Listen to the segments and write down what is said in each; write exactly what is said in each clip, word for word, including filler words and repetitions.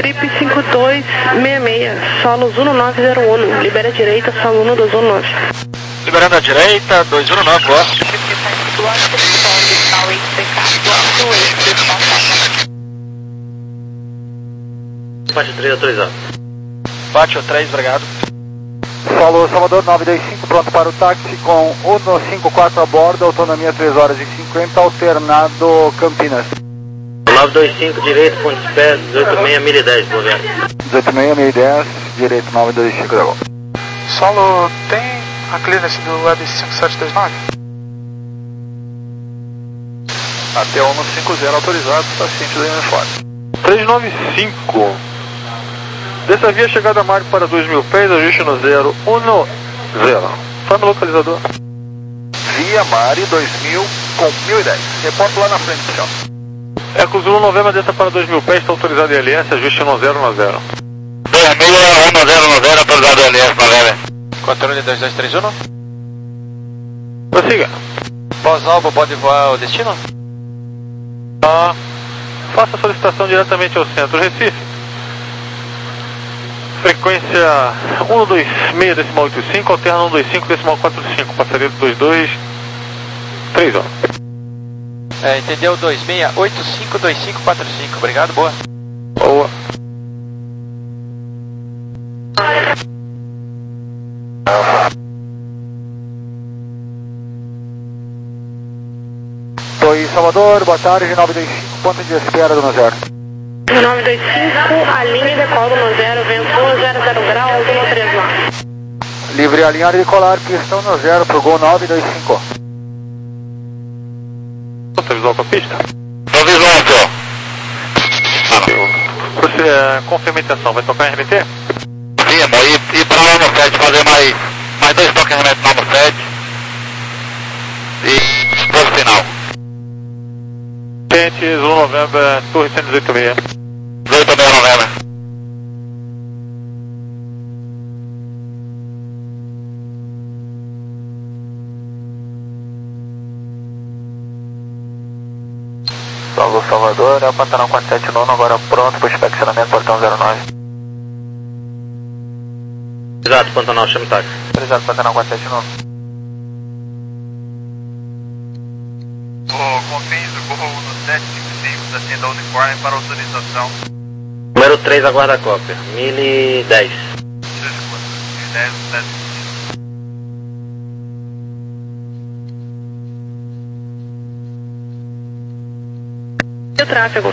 Felipe cinco dois seis seis, solos um nove zero um, libera a direita, solo um dois um nove. Liberando a direita, dois um nove, boa. Pátio três autorizado. Pátio três, obrigado. Solo Salvador nove dois cinco, pronto para o táxi com um cinco quatro a bordo, autonomia três horas e cinquenta, alternado Campinas. nove dois cinco, direito, ponte de pé, dezoito seis, mil e dez, governo. dezoito seis, mil e dez, direito nove dois cinco da Gol. Solo, tem a clearance do Web cinco sete dois nove? Até um cinco zero autorizado, paciente do uniforme. três nove cinco. Dessa via chegada a Mário para dois mil pés, ajuste no zero um zero. Fala localizador. Via Mari dois mil com mil e dez. Reporto lá na frente, senhor. Eco Zulu Novembro, desça para dois mil pés, está autorizado em L S, ajuste no zero um zero. dois seis um zero um zero, autorizado em L S, Valéria. Controle dois dois três um. Prossiga. Pós-alvo, pode voar ao destino? Ah, faça a solicitação diretamente ao centro Recife. Frequência um dois seis decimal oito cinco, alterna um dois cinco decimal quatro cinco, passaria dois dois três um. É, entendeu? dois seis oito cinco dois cinco quatro cinco, obrigado, boa. Boa. dois Salvador, boa tarde, nove dois cinco, ponto de espera do Nozero. nove dois cinco, a linha decola no zero, vento um zero zero grau, um três nove. Livre alinhado e decolar, pistão no zero pro Gol nove dois cinco. Você visual com a pista? Tô visual, senhor. Você, é, confirma a intenção, vai tocar em R B T? Sim, amor, e, e para lá no sete, fazer mais, mais dois toques de remédio lá no sete. E disposto final. Gente, Zulu Novembro, Torre cento e dezoito seis. dezoito seis novembro. Solo Salvador, é o Pantanal quatro sete nove, agora pronto para o inspecionamento, portão zero nove. Exato, Pantanal, chama o táxi. Exato, Pantanal quatro sete nove. O Confins do Gol no sete cinco cinco, da Tenda Uniforme para autorização. Número três, aguarda a cópia, mil e dez. mil e dez, sete. E o tráfego?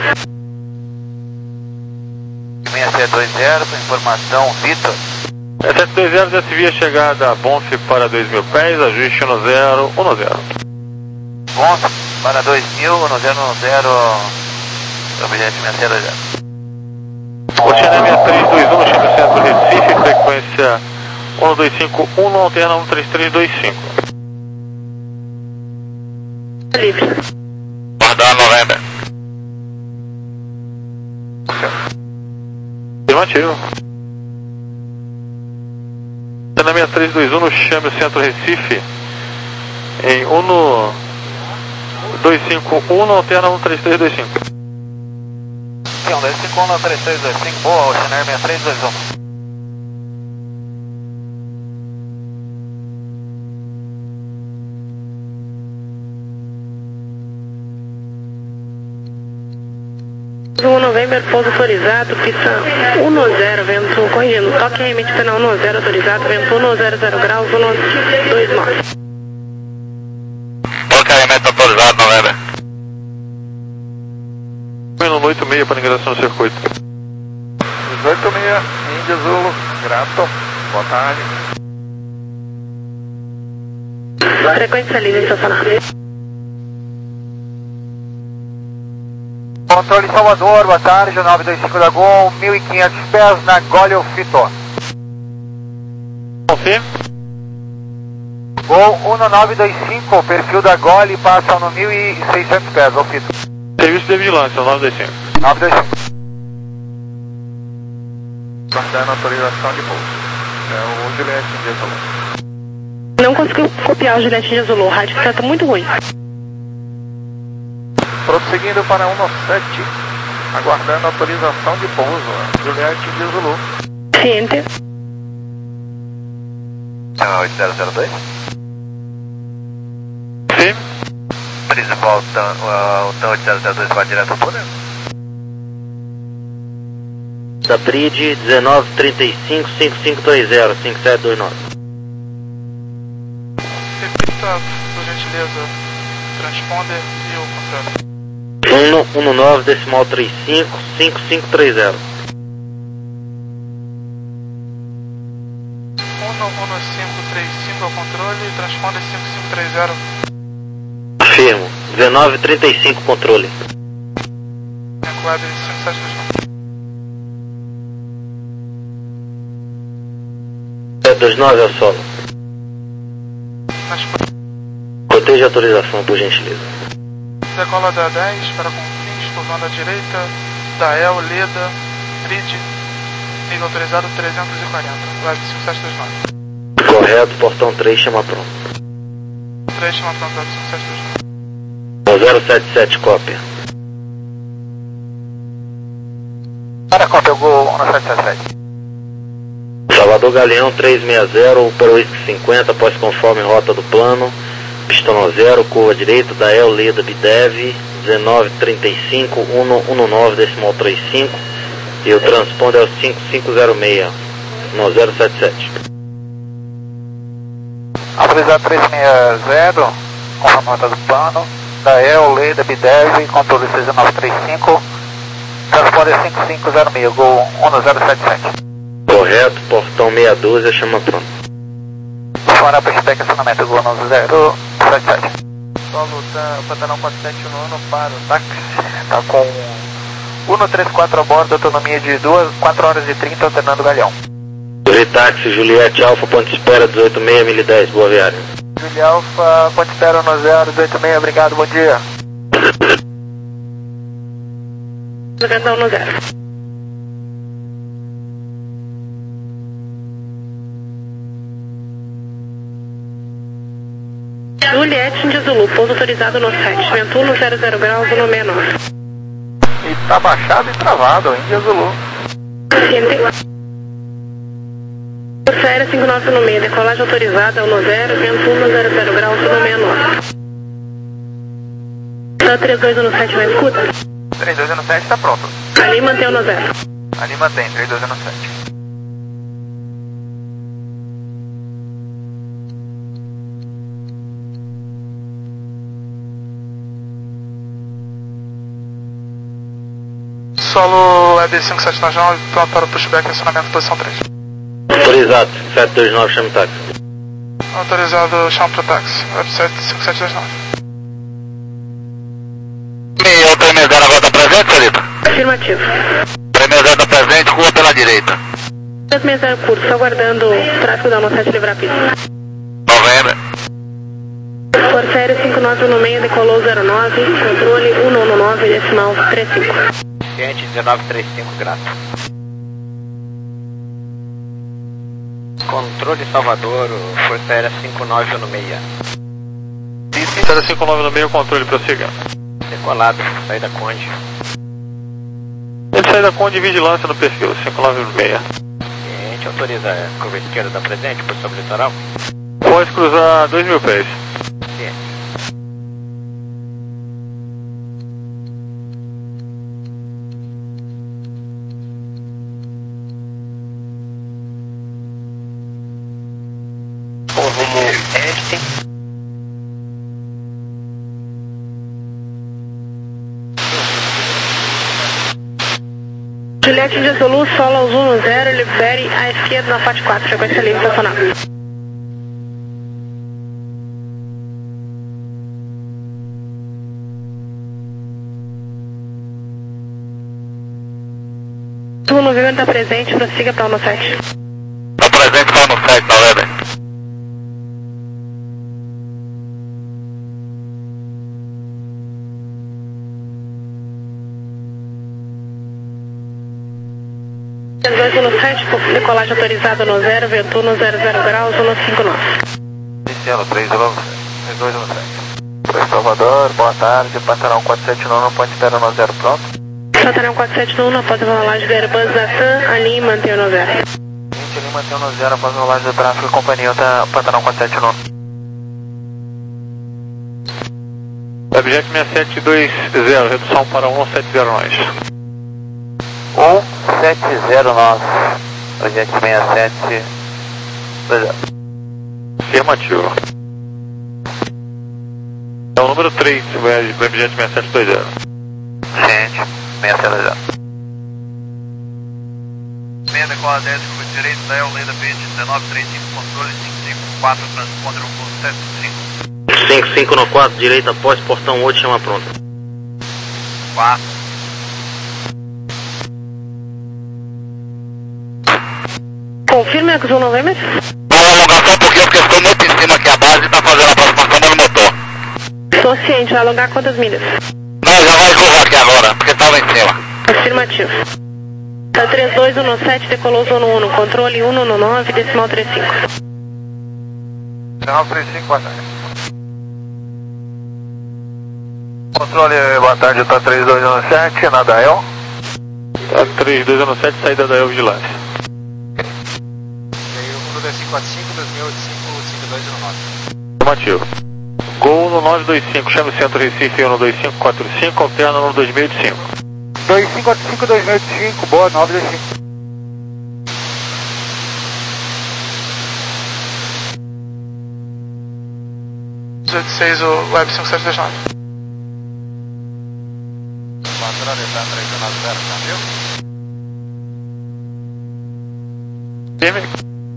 seis sete dois zero, informação, Vitor. sete dois zero, já se via chegada a Bonf para dois mil pés, ajuste no zero um zero. Bonf para dois mil, no zero um zero, objeto seis sete dois zero. Rotina seis três dois um, chama o centro Recife, frequência um dois cinco um, alterna um três três dois cinco. Livre. Guardar novembro. Afirmativo. Rotina seis três dois um, chame o centro Recife em um dois cinco um, alterna um três três dois cinco. um dois cinco um, três três dois cinco, boa, Oceanar seis três dois um. um novembro, pouso autorizado, pista um zero, vento corrigindo, toque remete final um zero autorizado, vento um zero zero graus, um dois nove. Toque remete autorizado, novembro. Menos oito seis para ingresso no circuito. dezoito seis, Índia Zulu, grato, boa tarde. Frequência livre estacionada. Controle Salvador, boa tarde, nove dois cinco da Gol, mil e quinhentos pés na Golho Fito. Confirme. Gol um nove dois cinco, perfil da Gol e passa no mil e seiscentos pés, Gol Fito. Serviço de vigilância, nove dois cinco. nove dois cinco. Estão dando autorização de voo. É o Juliette de Zulu. Não conseguiu copiar o Juliette de Zulu, o rádio está muito ruim. Prosseguindo para um sete Aguardando autorização de pouso. Juliette de Zulu. Ciente. oito zero zero dois. Sim. Principal, TAM, uh, o TAM oito zero zero dois vai direto ao túnel. Da Bridge dezenove trinta e cinco, cinco cinco três zero, cinco sete dois nove. Repita, por gentileza, transponder e o controle. um um nove decimal trinta e cinco, cinco cinco três zero. um um cinco três cinco ao controle, transponder cinco cinco três zero. Afirmo, dezenove trinta e cinco controle. Enquadre cinco sete dois nove. sete dois nove ao solo. Proteja a autorização, por gentileza. Decola da dez para confins, curvando à direita, da E L, Leda, Bridge, nível autorizado trezentos e quarenta, web cinco sete dois nove. Correto, portão três, chama pronto. três chama pronto, web cinco sete dois nove. zero sete sete, cópia. Para cópia, Gol um sete sete sete. Salvador Galeão trezentos e sessenta, para o Whisky cinquenta, após conforme rota do plano. Pistão zero, curva direita, da El Leda Bidev, dezenove trinta e cinco, cento e nove decimal trinta e cinco. E o transponder é o cinco cinco zero seis, no zero sete sete. Autorizado trezentos e sessenta, conforme rota do plano, da El Leda Bidev, controle seis nove três cinco, transponder cinco cinco zero seis, Gol um zero sete sete. Correto, portão meia dúzia, chama pronto. Fora para spec acionamento, Gol um zero sete sete. Solo Pantanal quatro sete um para o táxi. Está com um três quatro a bordo, autonomia de duas, quatro horas e trinta, alternando Galeão. Táxi, Juliette Alfa, ponte espera dezoito seis, mil e dez, boa viagem. Juliette Alfa, ponte espera um zero dezoito seis, obrigado, bom dia. noventa um zero. Juliette de Zulu, pouso autorizado no sete, vento um zero zero graus, no sessenta e nove. E tá baixado e travado, Índia Zulu. Ciente. Força Aérea cinco nove no meio, decolagem autorizada no zero, vento um zero zero graus, no sessenta e nove. Tá trinta e dois no sete, vai escuta? trinta e dois no sete está pronto. Ali mantém o no zero. Ali mantém, trinta e dois no sete. Solo E D cinco sete nove, pronto para o pushback, acionamento posição três. Autorizado, sete dois nove, chama o táxi. Autorizado, chama para o táxi, web cinco sete dois nove. E o três zero agora está presente, senhorita? Afirmativo. três zero está presente, rua pela direita. três zero curso, aguardando o tráfego da sete livrar a pista. Novembro. Força Aérea cinco nove no meio, decolou zero nove, controle um um nove, decimal trinta e cinco. Ciente dezenove trinta e cinco, grato. Controle Salvador, Força Aérea cinco nove no meio. Força Aérea cinco nove no meio, controle, prossiga. Decolado, saída Conde. Ele sai da Conde, vigilância no perfil, cinco nove no meio. Ciente, autoriza a curva esquerda da presente, por sobre o litoral. Pode cruzar dois mil pés. Ciente. Rumo este. Juliette de Zulu, solo aos um zero, libere à esquerda na faixa quatro, frequência livre estacionada. O movimento está presente, prossiga para o no sete. Está presente lá no sete, tá vendo? dois no sete, decolagem autorizada no zero, vento no zero zero graus, no cinco nove. Iniciando, três dois no sete. Para Salvador, boa tarde, Pantanal quatro sete nove, ponte espera no zero pronto. Batalhão quatro sete um, após a rolagem do Airbus da TAM, alinhe e mantenha no zero. Alinhe e mantenha no zero após a rolagem do tráfego e companhia da Batalhão quatro sete um. Webjet seis sete dois zero, redução para um sete zero nós. um sete zero nós. Webjet seis sete dois zero. Afirmativo. É o número três, Webjet seis sete dois zero. Gente, seis sete dois zero. Meia decola dez, curva direita da El Leda Beach, dezenove trinta e cinco, controle cinco cinco quatro, transponder o voo sete cinco. cinco cinco no quatro, direita após portão oito, chama pronta. quatro. Confirma, Exxon November. Vamos alongar só um pouquinho porque ficou muito em cima aqui a base e tá fazendo a aproximação do motor. Estou ciente, vai alongar quantas milhas? Não, já vai curvar aqui agora, porque tava em cima. Afirmativo. Tá três dois um sete, decolou zona um, controle um nove, decimal trinta e cinco. Decimal trinta e cinco, boa tarde. Controle, boa tarde, tá três dois um sete, na da El. Tá três dois um sete, saída da El Vigilância. dois cinco quatro cinco, dois mil e oitenta e cinco, cinco dois zero nove. Afirmativo. Gol no nove dois cinco, chame o centro Recife um dois cinco quatro cinco, alterna no dois mil e cinco. dois cinco quatro cinco, dois mil e oitenta e cinco, boa, nove dois cinco. dezoito seis, o Web cinco sete dois nove. Controle, tá três nove zero, câmbio. Firme.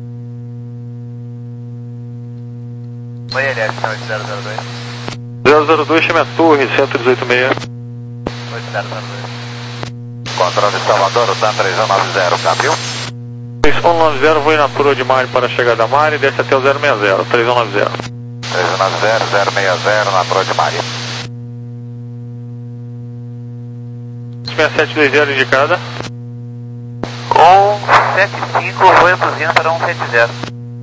Oi, L S oito zero zero dois. zero zero dois, chame a torre, cento e dezoito seis. oito zero zero dois. Controle Salvador, TAM três um nove zero, câmbio. três um nove zero, vou ir na Pura de Mari para a chegada da Mari, desce até o zero seis zero, três um nove zero. três um nove zero, zero seis zero, na Pura de Mari. seis sete dois zero indicada. um sete cinco, vou reduzindo para um sete zero.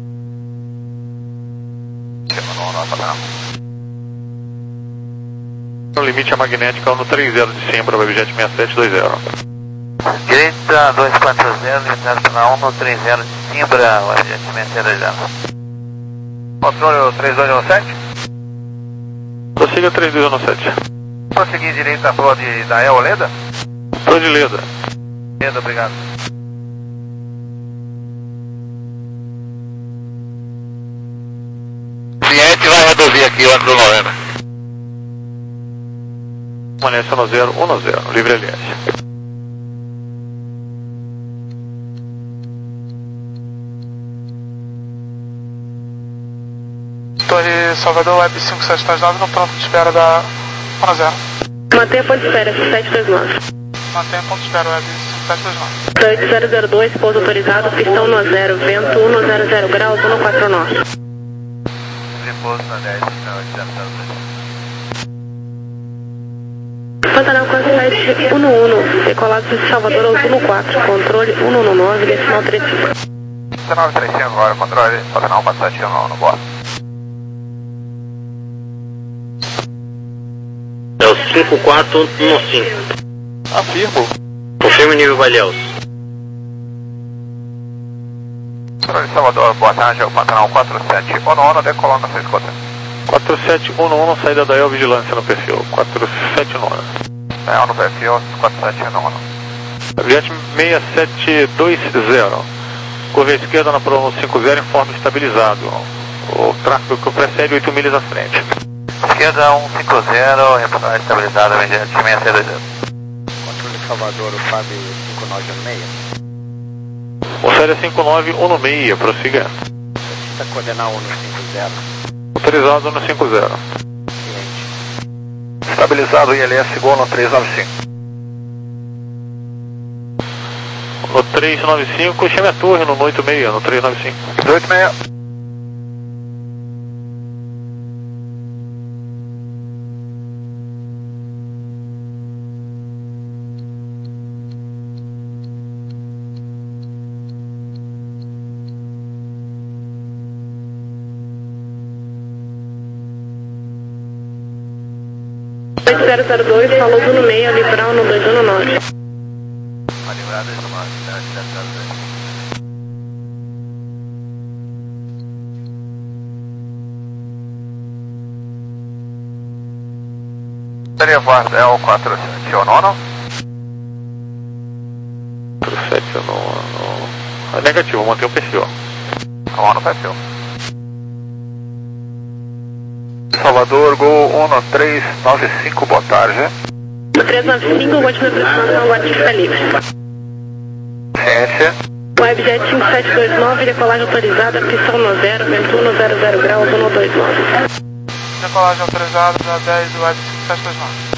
O limite é magnética no trinta de Simbra, Webjet seis sete dois zero. Direita dois quatro zero, limitado para um no trinta de Simbra, Webjet seis sete dois zero. Controle três dois um sete. Prossiga três dois um sete. Prosseguir direita para de da El Leda? Pro de Leda. Leda, obrigado. Cliente vai reduzir aqui o ângulo novembro. Permanece no zero um zero, livre L S. Torre Salvador, Web cinco sete dois nove, no ponto de espera da um zero. Mantenha ponto de espera, sete dois nove. Mantenha ponto de espera, Web cinco sete dois nove. oito zero zero dois, pouso autorizado, pistão no zero, vento um zero zero graus, um quatro nove. Repouso na dez, oito zero zero dois. Batalhão quatro sete um um, decolado de Salvador ao Zuno quatro, controle um nove, decimal trinta e cinco. dezenove trinta e cinco agora, controle, Batalhão quatro sete um um, no boa. É o cinco quatro um cinco. Afirmo. Confirme o nível Valhaus. Controle Salvador, boa tarde, é o Batalhão quatro sete um um, decolando a seis quatro. quatro sete um um, saída da El Vigilância no perfil. quatro sete um um. É, no perfil quatro sete um um. Webjet seis sete dois zero. Curva à esquerda na Pro cinco zero, informe estabilizado. O tráfego que precede oito milhas à frente. Esquerda um cinco zero, reportagem estabilizada, Webjet seis sete dois zero. Controle Salvador, o Fábio cinco nove um seis. O série cinco nove um seis, prossiga. Está coordenar um no cinco zero. Autorizado no cinco zero. Cliente. Estabilizado I L S Gol no três nove cinco. No três nove cinco, chame a torre no oito seis, no três nove cinco. oito seis. oito zero zero dois, falou Zuno meio, litoral no dois um nove. Livrada de uma cidade da casa. Seria voz é o quatro sete o nono? quatro sete o nono. É negativo, mantém o perfil. Vamos no perfil. Salvador, Gol um três nove cinco, boa tarde. três nove cinco, vou te aproximando na guarda de ficar livre. Ciência. Webjet cinco sete dois nove, decolagem autorizada, pistão no zero, vento um zero zero graus, um dois nove. Decolagem autorizada da dez e Web cinco sete dois nove.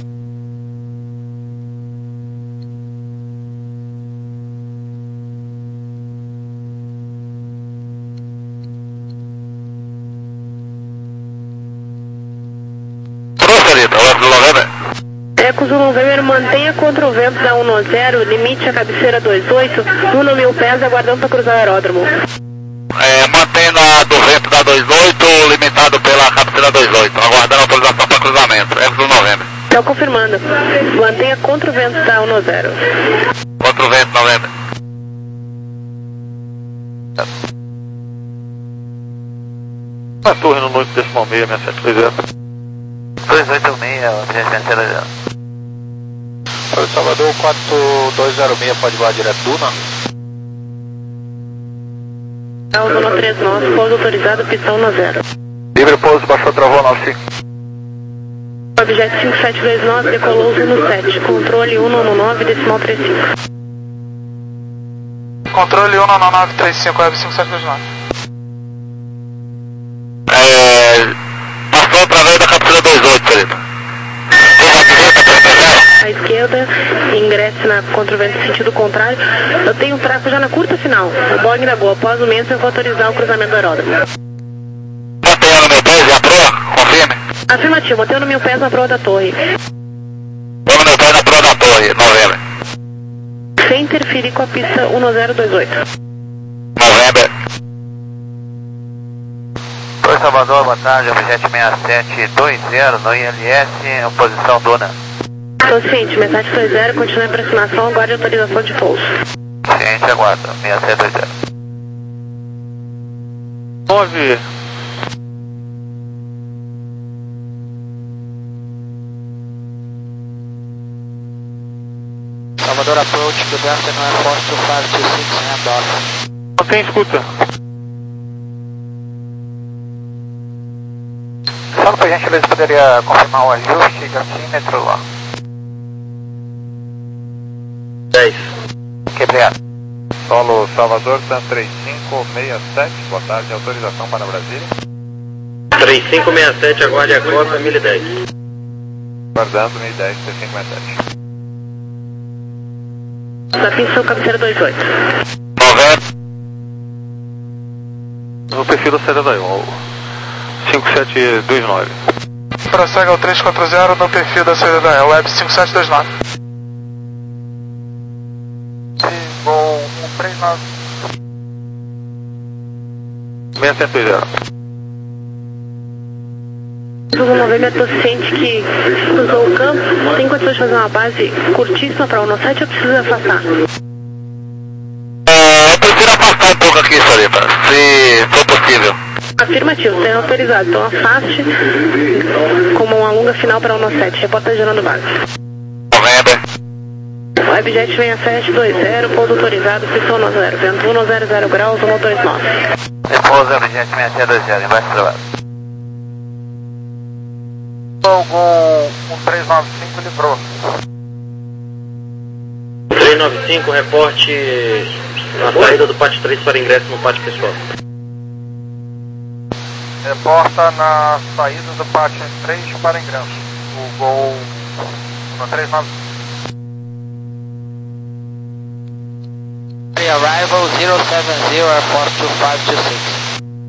Ecos um November, mantenha contra o vento da um zero, limite a cabeceira dois oito, um mil pés, aguardando para cruzar o aeródromo. É, mantendo a do vento da dois oito, limitado pela cabeceira dois oito, aguardando autorização para cruzamento, Ecos um November. Estou confirmando, mantenha contra o vento da um zero. Contra o vento, November. A torre no noite decimal seis, seis sete dois zero. dois oito seis, objeto zero. Para o Salvador, quatro dois zero seis, pode voar direto Duna? Zona três nove, pouso autorizado, pistão no zero. Livre pouso, baixou, travou, nove cinco. Objeto cinco sete dois nove, decolou no sete, controle um nove nove, decimal trinta e cinco. Controle um nove nove três cinco, Web cinco sete dois nove. É, passou através da cabeceira dois oito, querido. À esquerda, ingresse na contra-vento sentido contrário. Eu tenho um tráfego já na curta final. O Boeing da Gol, após o menos eu vou autorizar o cruzamento do aeródromo. Mantendo no meu pés e a proa, confirme. Afirmativo, mantendo mil pés na proa da torre. Vamos no pé na proa da torre, November. Sem interferir com a pista um zero dois oito. November. Oi Salvador, boa tarde, objeto seis sete dois zero no I L S, posição Duna. Estou ciente, mensagem dois zero, continue a aproximação, aguarde autorização de pouso. Ciente, aguarda, seis sete dois zero. nove. Salvador approach to Delta no Air Force two five two six, handoff. Não tem escuta. Só por gentileza poderia confirmar o ajuste de altímetro lá. dez. Quebrado. Solo Salvador, Sam três cinco seis sete, boa tarde, autorização para Brasília. três cinco seis sete, aguarde a cota, mil e dez. Guardando, mil e dez, três cinco seis sete. Da pista, cabeceira dois oito. November. No perfil da saída da I O, cinco sete dois nove. Prossegue ao três quatro zero no perfil da saída da Web cinco sete dois nove. Gol um três nove. seis sete dois zero. Tudo November, estou ciente que cruzou o campo, tem condições de fazer uma base curtíssima para o um sete ou precisa afastar? É, eu prefiro afastar um pouco aqui, senhorita, se for possível. Afirmativo, tem autorizado, então afaste como uma longa final para o um sete, reporta gerando base. November. Webjet seis sete dois zero, pouso autorizado, pistão no zero, vento um zero zero graus, um dois nove. Repouso, objeto seis sete dois zero, embaixo travado. Gol um três nove cinco, livrou. três nove cinco, reporte na saída do pátio três para ingresso no pátio pessoal. Reporta na saída do pátio três para ingresso. O gol no três nove cinco. Arrival zero seven zero, Airport two five two six.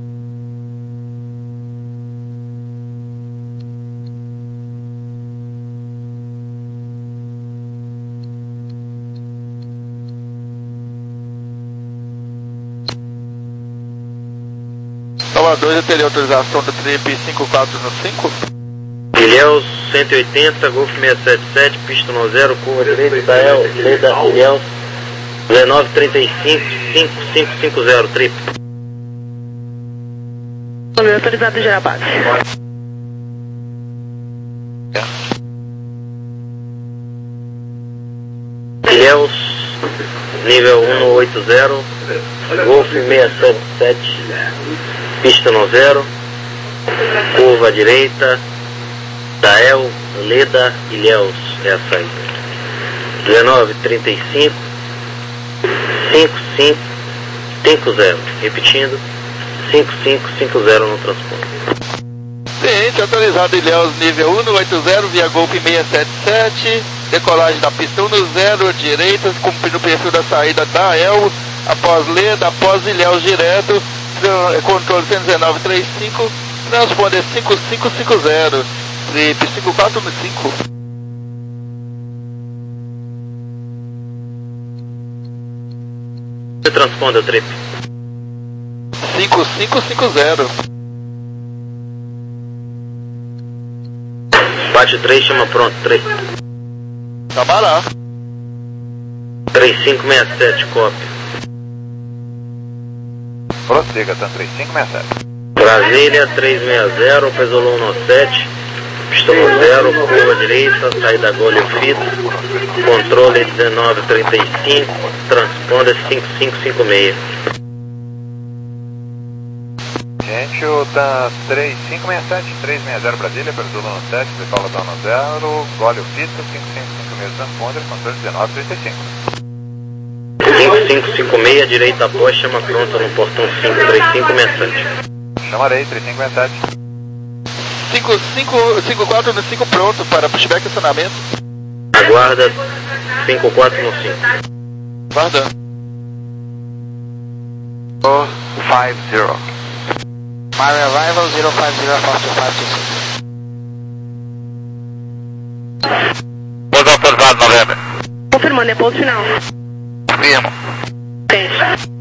Salvador, já teria autorização da Trip cinco quatro cinco? Ilhéus cento e oitenta, Golf seis sete sete, pista no zero, curva direita, Dael, Leda, Ilhéus, dezenove trinta e cinco, cinco cinco cinco zero, trip. Autorizado gerar base. Ilhéus, nível cento e oitenta, Golf seiscentos e setenta e sete, pista no zero, curva à direita, Dael, Leda, Ilhéus, é a saída. dezenove trinta e cinco, cinco cinco cinco zero, repetindo, cinco cinco cinco zero no transporte. Ciente, autorizado Ilhéus, nível cento e oitenta, via Golf seiscentos e setenta e sete, decolagem da pista cento, direita, cumprindo o perfil da saída da E L, após Leda, após Ilhéus direto, controle cento e dezenove trinta e cinco, transponder cinco cinco cinco zero, trip cinco quatro cinco. Você transponde o trip? cinco cinco cinco zero. Bate três, chama pronto, três. Tava lá. três cinco seis sete, cópia. Prossiga, tá três cinco seis sete. Brasília, três seis zero, Pesolão nove sete, pista no zero, curva direita, saída Golho Fita, controle dezenove trinta e cinco, transponder cinco cinco cinco seis. Gente, o tá três cinco seis sete, três seis zero Brasília, Pesolão nove sete, decola da no zero, Golho Fita, cinco cinco cinco seis, transponder, controle dezenove trinta e cinco. cinco cinco cinco seis, direita após, chama pronto no portão cinco três cinco seis sete. Chamarei, três cinco seis sete. cinco cinco cinco quatro no cinco pronto para pushback e acionamento. Aguarda cinco quatro no cinco. Guarda. Oh, five zero. My arrival zero five zero four two five two six. Pouso autorizado, novembro. Confirmando, é pouso final. Firmo. Teste.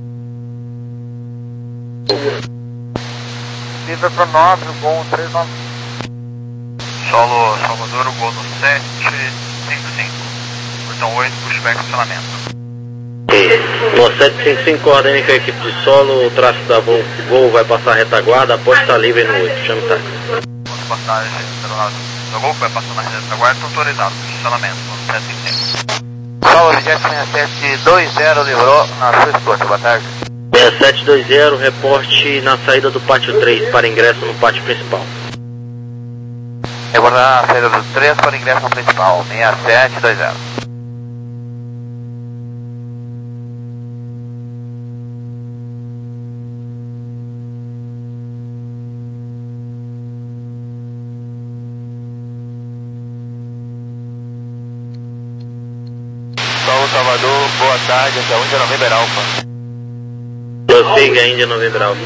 Livre para nove, Gol três nove. Solo Salvador, o gol no sete cinco cinco. Portão oito, pushback e acionamento. No sete cinco cinco, coordene com a equipe de solo, o tráfego da Gol, Gol vai passar a retaguarda, após estar livre no oito, chama o táxi. Ponto de passagem pelo lado do gol, vai passar na retaguarda, autorizado, posicionamento no sete cinco cinco. Solo Vijet seis sete dois zero livrou na sua escuta, boa tarde. seis sete dois zero, reporte na saída do pátio três para ingresso no pátio principal. Reportar a saída do três para ingresso no principal, seis sete dois zero. Solo Salvador, boa tarde, até onde é November Alpha. Prossiga Índia Novembro Alfa.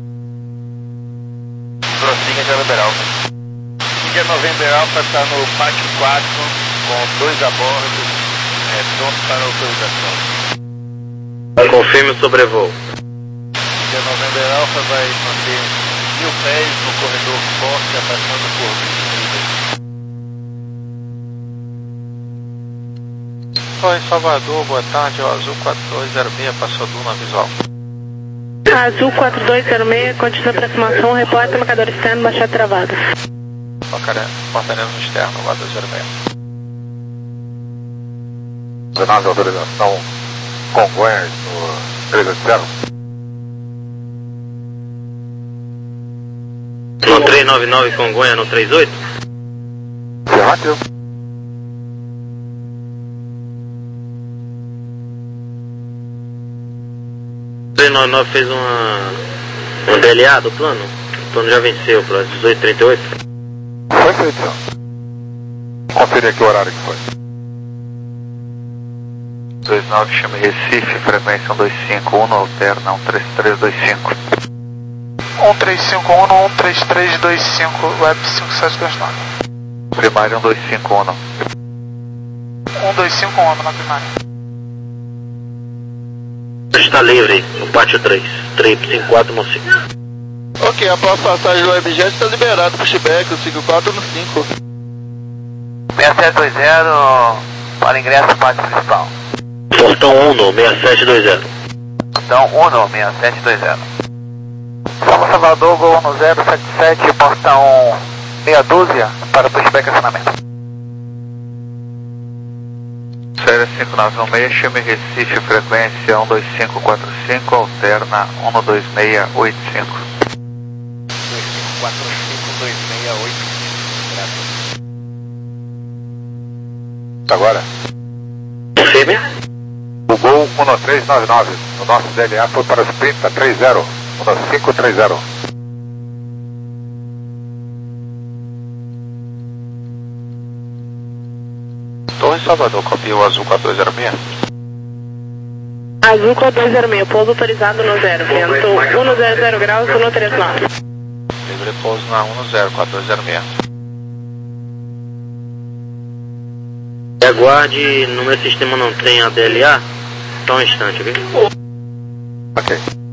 Prossiga Índia November Alpha. Índia November Alpha está no pátio quatro, com dois a bordo, é, pronto para autorização. Confirme o sobrevoo. Índia November Alpha vai manter mil pés no corredor forte, abaixando por vinte milhas. Oi, Salvador, boa tarde, o Azul quatro dois zero seis passou do na visual. Azul quatro dois zero seis, continua aproximação, reporta marcador externo, baixada travada. Portaremos externo, quatro dois zero seis. dezenove, autorização Congonhas no três oito zero. No três nove nove Congonha, no trinta e oito? Afirmativo. três nove nove fez uma, uma D L A do plano? O plano já venceu para dezoito e trinta e oito? Foi feito, senhor. Confere aqui o horário que foi. dois nove, chama Recife, frequência cento e vinte e cinco, um alterna um três três dois cinco. um três cinco um, um três três dois cinco, web cinco sete dois nove. Primária um dois cinco um. um dois cinco um na primária. Está livre, no pátio três, trip cinco quatro no cinco. Ok, após passagem do Webjet está liberado pushback, o cinco quatro no cinco. seis sete dois zero para ingresso no pátio principal. Portão um, seis sete dois zero. Portão um, seis sete dois zero. São Salvador, Gol um zero sete sete, portão meia dúzia, para pushback acionamento. Série cinco nove um seis, chame Recife, frequência um dois cinco quatro cinco, alterna um dois seis oito cinco. dois cinco quatro cinco, dois seis oito cinco. Graças. Agora. Confirme. O Gol um três nove nove, o nosso D L A foi para os trinta três zero, um cinco três zero. Torre Salvador, copia o azul quatro dois zero seis. Azul quatro dois zero seis, pouso autorizado no zero, vento um zero zero graus, um três nove. Livre pouso na um zero quatro dois zero seis. Aguarde, no meu sistema não tem a D L A. Só um instante, ok? Ok.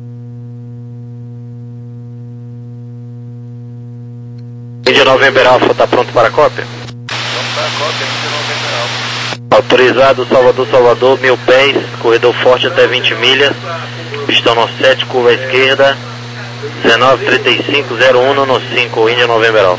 Índia November Alpha, está pronto para a cópia? Vamos para a cópia, Índia November Alpha. Autorizado Salvador, Salvador, mil pés, corredor forte até vinte milhas, pistão no sete, curva à esquerda, dezenove trinta e cinco zero um no cinco, Índia November Alpha.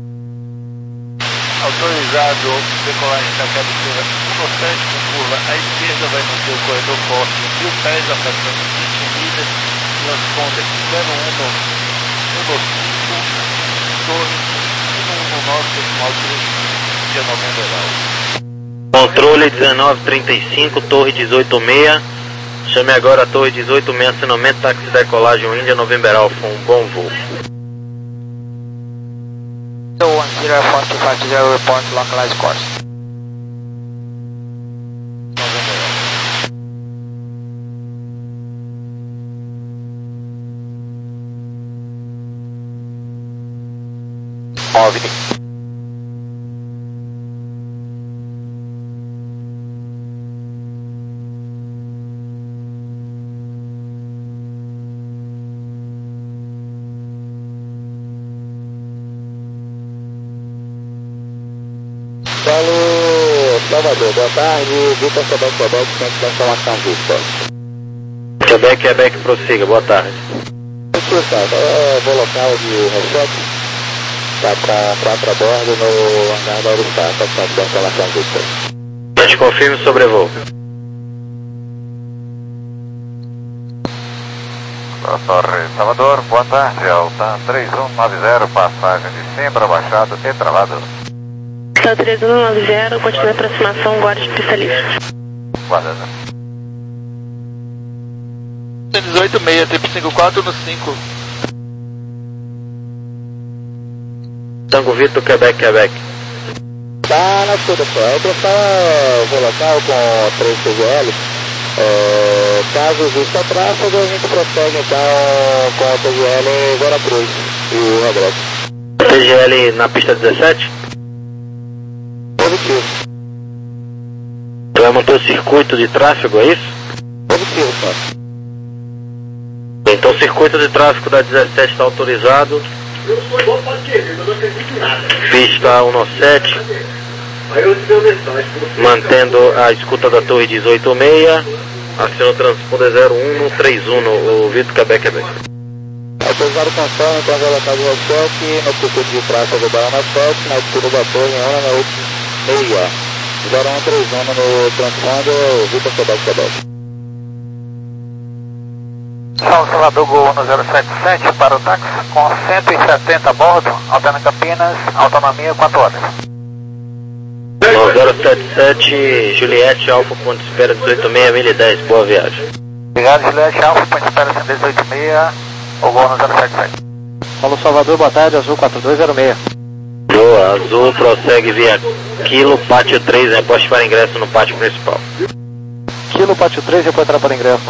Autorizado, decolagem da cabeceira um sete com curva à esquerda, vai manter o corredor forte mil pés, afastando vinte milhas, transponder zero um no cinco, torre um um nove, decimal três, Índia November Alpha. Controle dezenove trinta e cinco, torre dezoito seis, chame agora a torre dezoito seis, acionamento, táxi decolagem Índia November Alpha, um bom voo. one zero four two five zero, report localized course. OVNI. Paulo Salvador, boa tarde, Vitor Quebec, Quebec, centro da informação Vitor. Quebec, Quebec, prossiga, boa tarde. Escuta, eu vou local de reset, tá para quatro a bordo no hangar da Urustar, tá centro da informação Vitor. A gente confirma o sobrevoo. Torre Salvador, boa tarde, Altan três um nove zero, passagem de Simbra, baixado e travado. São três um nove zero, continua a aproximação, guarde pista livre. Guardado. dezoito seis, tempo cinco quatro no cinco. Tango Vitor, Quebec, Quebec. Tá na escuta, só. Eu vou estar vou local com três T G L. É, caso exista tráfego, a gente prossegue então com a T G L Vera Cruz e o regresso. T G L na pista dezessete? Positivo. Você vai manter o circuito de tráfego, é isso? Positivo, só. Então o circuito de tráfego da dezessete está autorizado. Pista dezessete. Mantendo a escuta da torre dezoito seis. Aciona o transponder zero um três um no Vitor, Quebec, Quebec. Autorizado conforme então o local de reset, no circuito de tráfego da Ana sete, na escuta da torre Ana oito seis. zero um três um no transponder Vitor, Quebec, Quebec. São Salvador, Gol um zero sete sete para o táxi com cento e setenta a bordo, alterna Campinas, autonomia quatro horas. No zero sete sete, Juliette, Alfa, ponto de espera dezoito seis, mil e dez, boa viagem. Obrigado, Juliette, Alfa, ponto de espera dezoito seis, o Gol um zero sete sete. Paulo Salvador, boa tarde, Azul quatro dois zero seis. Boa, Azul prossegue via Quilo, Pátio três, reposte para ingresso no pátio principal. Quilo, Pátio três, reportará para ingresso.